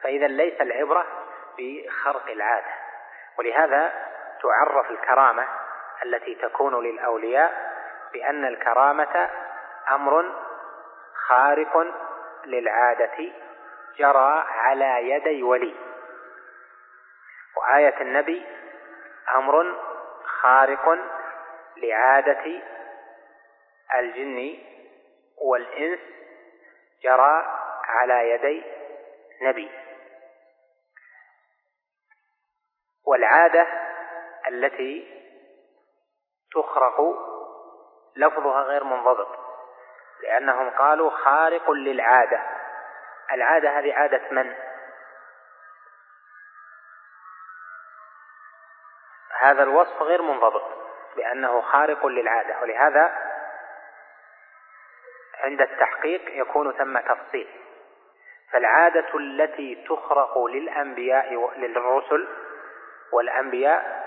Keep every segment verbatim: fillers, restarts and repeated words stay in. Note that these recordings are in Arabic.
فإذا ليس العبرة بخرق العادة. ولهذا تعرف الكرامة التي تكون للأولياء بأن الكرامة أمر خارق للعادة جرى على يدي ولي، وآية النبي أمر خارق لعادة الجن والإنس جرى على يدي نبي. والعادة التي تخرق لفظها غير منضبط، لأنهم قالوا خارق للعادة. العادة هذه عادة من؟ هذا الوصف غير منضبط بأنه خارق للعادة، ولهذا عند التحقيق يكون ثم تفصيل. فالعادة التي تخرق للأنبياء للرسل والأنبياء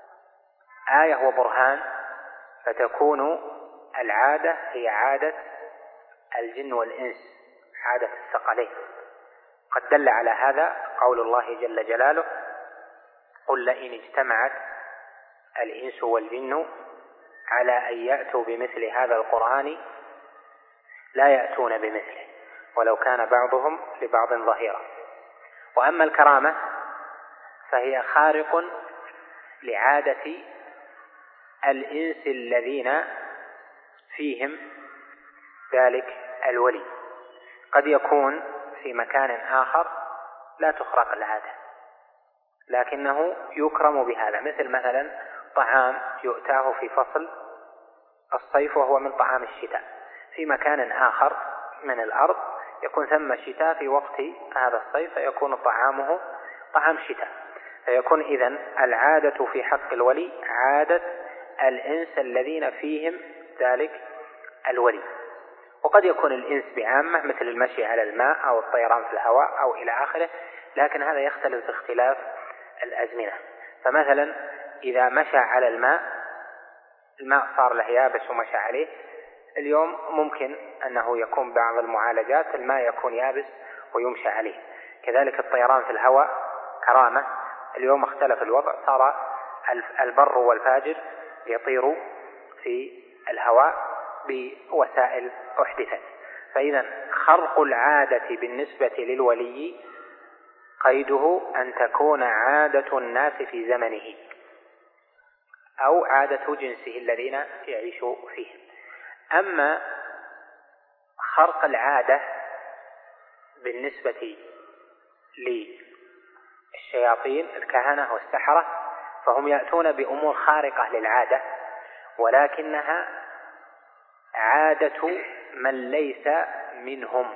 آية وبرهان، فتكون العادة هي عادة الجن والإنس، عادة الثقلين. قد دل على هذا قول الله جل جلاله: قل لئن اجتمعت الإنس والجن على أن يأتوا بمثل هذا القرآن لا يأتون بمثله ولو كان بعضهم لبعض ظهيرا. وأما الكرامة فهي خارق لعادة الإنس الذين فيهم ذلك الولي. قد يكون في مكان آخر لا تخرق العادة لكنه يكرم بهذا، مثل مثلا طعام يؤتاه في فصل الصيف وهو من طعام الشتاء، في مكان آخر من الأرض يكون ثم الشتاء في وقت هذا الصيف فيكون طعامه طعام شتاء. فيكون إذن العادة في حق الولي عادة الإنس الذين فيهم ذلك الولي. وقد يكون الإنس بعامة مثل المشي على الماء أو الطيران في الهواء أو إلى آخره، لكن هذا يختلف باختلاف الأزمنة. فمثلا إذا مشى على الماء، الماء صار له يابس ومشى عليه، اليوم ممكن أنه يكون بعض المعالجات الماء يكون يابس ويمشى عليه. كذلك الطيران في الهواء كرامة، اليوم اختلف الوضع، صار البر والفاجر يطير في الهواء بوسائل أحدثت. فإذا خرق العادة بالنسبة للولي قيده أن تكون عادة الناس في زمنه أو عادة جنسه الذين يعيش فيه. أما خرق العادة بالنسبة للشياطين الكهنة والسحرة فهم يأتون بأمور خارقة للعادة، ولكنها عادة من ليس منهم.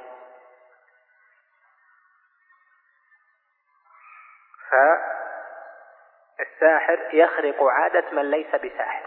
فالساحر يخرق عادة من ليس بساحر،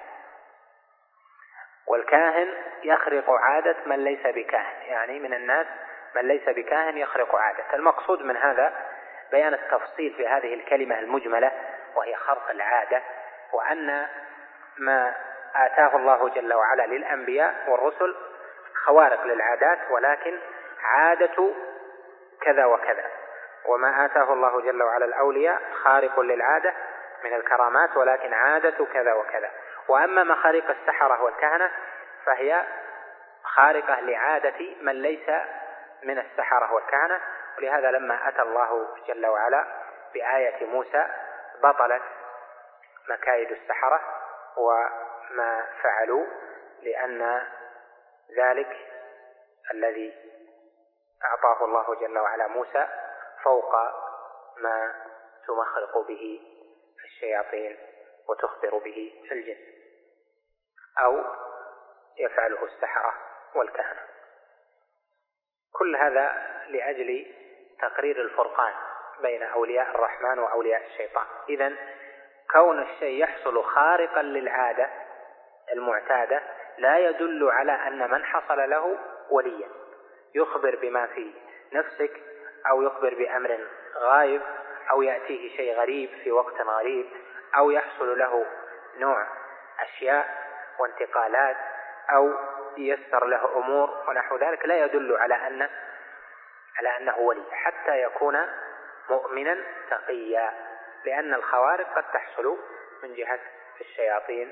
والكاهن يخرق عادة من ليس بكاهن، يعني من الناس من ليس بكاهن يخرق عادة. المقصود من هذا بيان التفصيل في هذه الكلمة المجملة وهي خرق العادة، وأن ما آتاه الله جل وعلا للأنبياء والرسل خوارق للعادات، ولكن عادة كذا وكذا. وما آتاه الله جل وعلا الأولياء خارق للعادة من الكرامات، ولكن عادة كذا وكذا. وأما مخارق السحرة والكهنة فهي خارقة لعادة من ليس من السحرة والكهنة. ولهذا لما أتى الله جل وعلا بآية موسى بطلت مكايد السحرة وما فعلوا، لأن ذلك الذي أعطاه الله جل وعلا موسى فوق ما تمخرق به الشياطين وتخبر به الجن أو يفعله السحرة والكهنة. كل هذا لأجل تقرير الفرقان بين أولياء الرحمن وأولياء الشيطان. إذن كون الشيء يحصل خارقا للعادة المعتادة لا يدل على أن من حصل له وليا يخبر بما في نفسك أو يخبر بأمر غايب أو يأتيه شيء غريب في وقت غريب أو يحصل له نوع أشياء وانتقالات أو ييسر له أمور ونحو ذلك، لا يدل على أن على أنه ولي حتى يكون مؤمنا تقيا، لأن الخوارق قد تحصل من جهة الشياطين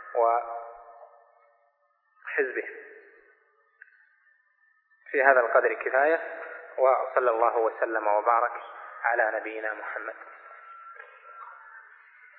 وحزبهم. في هذا القدر كفاية، وصلى الله وسلم وبارك على نبينا محمد.